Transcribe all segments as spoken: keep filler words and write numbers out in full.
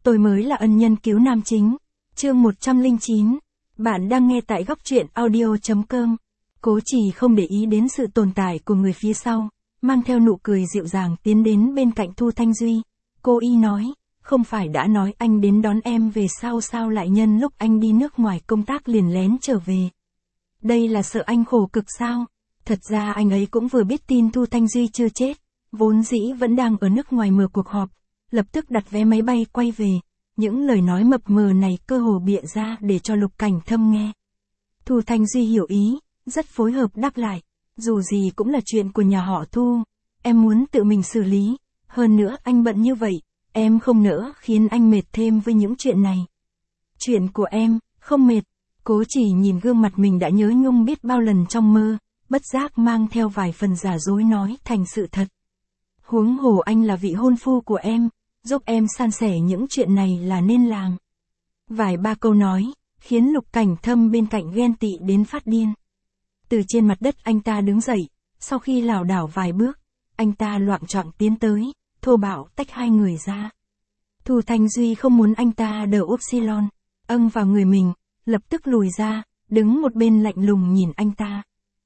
Tôi mới là ân nhân cứu nam chính. Chương một trăm lẻ chín. Bạn đang nghe tại góc truyện audio chấm com. Cố Trì không để ý đến sự tồn tại của người phía sau, mang theo nụ cười dịu dàng tiến đến bên cạnh Thu Thanh Duy. Cô y nói, không phải đã nói anh đến đón em về sao sao lại nhân lúc anh đi nước ngoài công tác liền lén trở về. Đây là sợ anh khổ cực sao? Thật ra anh ấy cũng vừa biết tin Thu Thanh Duy chưa chết, vốn dĩ vẫn đang ở nước ngoài mở cuộc họp, lập tức đặt vé máy bay quay về. Những lời nói mập mờ này cơ hồ bịa ra để cho Lục Cảnh Thâm nghe. Thu Thanh Duy hiểu ý, rất phối hợp đáp lại, dù gì cũng là chuyện của nhà họ Thu, em muốn tự mình xử lý, hơn nữa anh bận như vậy, em không nỡ khiến anh mệt thêm với những chuyện này. Chuyện của em, không mệt. Cố Chỉ nhìn gương mặt mình đã nhớ nhung biết bao lần trong mơ, bất giác mang theo vài phần giả dối nói thành sự thật. Huống hồ anh là vị hôn phu của em, giúp em san sẻ những chuyện này là nên làm. Vài ba câu nói, khiến Lục Cảnh Thâm bên cạnh ghen tị đến phát điên. Từ trên mặt đất anh ta đứng dậy, sau khi lảo đảo vài bước, anh ta loạng choạng tiến tới, thô bạo tách hai người ra. Thu Thanh Duy không muốn anh ta đỡ upsilon, âng vào người mình, lập tức lùi ra, đứng một bên lạnh lùng nhìn anh ta.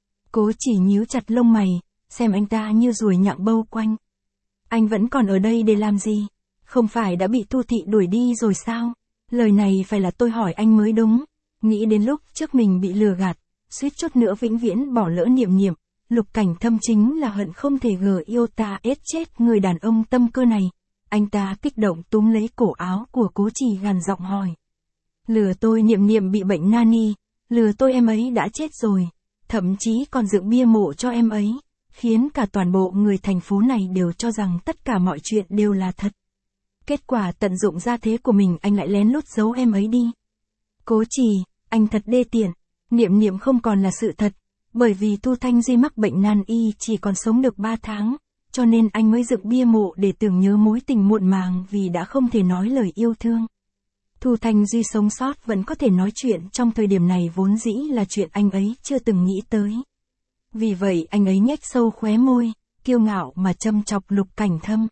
Cố Chỉ nhíu chặt lông mày, xem anh ta như ruồi nhặng bâu quanh. Anh vẫn còn ở đây để làm gì? Không phải đã bị Thu Thị đuổi đi rồi sao? Lời này phải là tôi hỏi anh mới đúng. Nghĩ đến lúc trước mình bị lừa gạt, suýt chút nữa vĩnh viễn bỏ lỡ Niệm Niệm, Lục Cảnh Thâm chính là hận không thể gờ yêu ta ết chết người đàn ông tâm cơ này. Anh ta kích động túm lấy cổ áo của Cố Chỉ gằn giọng hỏi. Lừa tôi Niệm Niệm bị bệnh nani, lừa tôi em ấy đã chết rồi, thậm chí còn dựng bia mộ cho em ấy, khiến cả toàn bộ người thành phố này đều cho rằng tất cả mọi chuyện đều là thật. Kết quả tận dụng gia thế của mình anh lại lén lút giấu em ấy đi. Cố Chỉ, anh thật đê tiện. Niệm Niệm không còn là sự thật, bởi vì Thu Thanh Duy mắc bệnh nan y chỉ còn sống được ba tháng, cho nên anh mới dựng bia mộ để tưởng nhớ mối tình muộn màng vì đã không thể nói lời yêu thương. Thu Thanh Duy sống sót vẫn có thể nói chuyện trong thời điểm này vốn dĩ là chuyện anh ấy chưa từng nghĩ tới. Vì vậy anh ấy nhếch sâu khóe môi, kiêu ngạo mà châm chọc Lục Cảnh Thâm.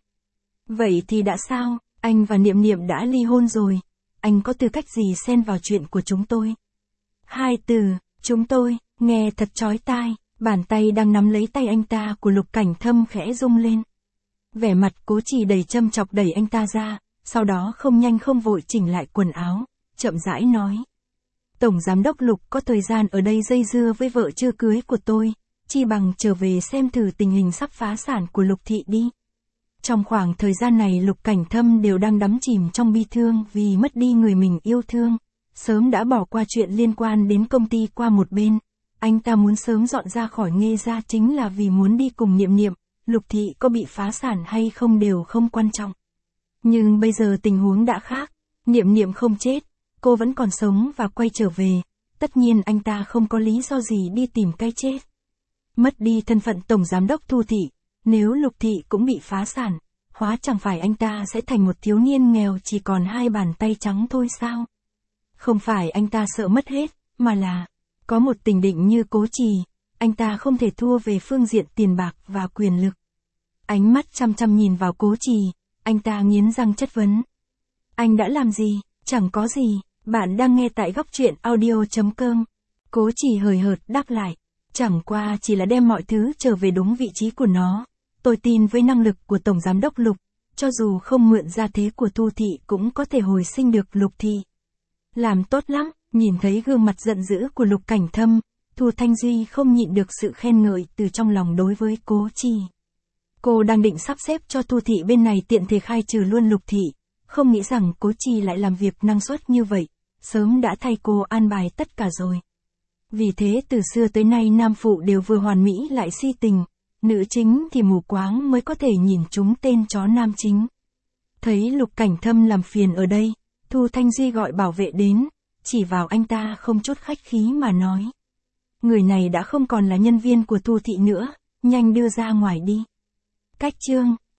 Vậy thì đã sao, anh và Niệm Niệm đã ly hôn rồi, anh có tư cách gì xen vào chuyện của chúng tôi? Hai từ, chúng tôi, nghe thật chói tai, bàn tay đang nắm lấy tay anh ta của Lục Cảnh Thâm khẽ rung lên. Vẻ mặt Cố Chỉ đầy châm chọc đẩy anh ta ra, sau đó không nhanh không vội chỉnh lại quần áo, chậm rãi nói. Tổng Giám đốc Lục có thời gian ở đây dây dưa với vợ chưa cưới của tôi, chi bằng trở về xem thử tình hình sắp phá sản của Lục Thị đi. Trong khoảng thời gian này Lục Cảnh Thâm đều đang đắm chìm trong bi thương vì mất đi người mình yêu thương, sớm đã bỏ qua chuyện liên quan đến công ty qua một bên. Anh ta muốn sớm dọn ra khỏi Nghê Gia chính là vì muốn đi cùng Niệm Niệm, Lục Thị có bị phá sản hay không đều không quan trọng. Nhưng bây giờ tình huống đã khác, Niệm Niệm không chết, cô vẫn còn sống và quay trở về, tất nhiên anh ta không có lý do gì đi tìm cái chết. Mất đi thân phận Tổng Giám đốc Thu Thị, nếu Lục Thị cũng bị phá sản, hóa chẳng phải anh ta sẽ thành một thiếu niên nghèo chỉ còn hai bàn tay trắng thôi sao? Không phải anh ta sợ mất hết, mà là, có một tình định như Cố Trì, anh ta không thể thua về phương diện tiền bạc và quyền lực. Ánh mắt chăm chăm nhìn vào Cố Trì, anh ta nghiến răng chất vấn. Anh đã làm gì? Chẳng có gì, bạn đang nghe tại góc truyện audio chấm com. Cố Trì hời hợt đáp lại, chẳng qua chỉ là đem mọi thứ trở về đúng vị trí của nó. Tôi tin với năng lực của Tổng Giám đốc Lục, cho dù không mượn gia thế của Thu Thị cũng có thể hồi sinh được Lục Thị. Làm tốt lắm, nhìn thấy gương mặt giận dữ của Lục Cảnh Thâm, Thu Thanh Duy không nhịn được sự khen ngợi từ trong lòng đối với Cố Trì. Cô đang định sắp xếp cho Thu Thị bên này tiện thể khai trừ luôn Lục Thị, không nghĩ rằng Cố Trì lại làm việc năng suất như vậy, sớm đã thay cô an bài tất cả rồi. Vì thế từ xưa tới nay nam phụ đều vừa hoàn mỹ lại si tình, nữ chính thì mù quáng mới có thể nhìn trúng tên chó nam chính. Thấy Lục Cảnh Thâm làm phiền ở đây, Thu Thanh Duy gọi bảo vệ đến, chỉ vào anh ta không chút khách khí mà nói. Người này đã không còn là nhân viên của Thu Thị nữa, nhanh đưa ra ngoài đi. Cách chương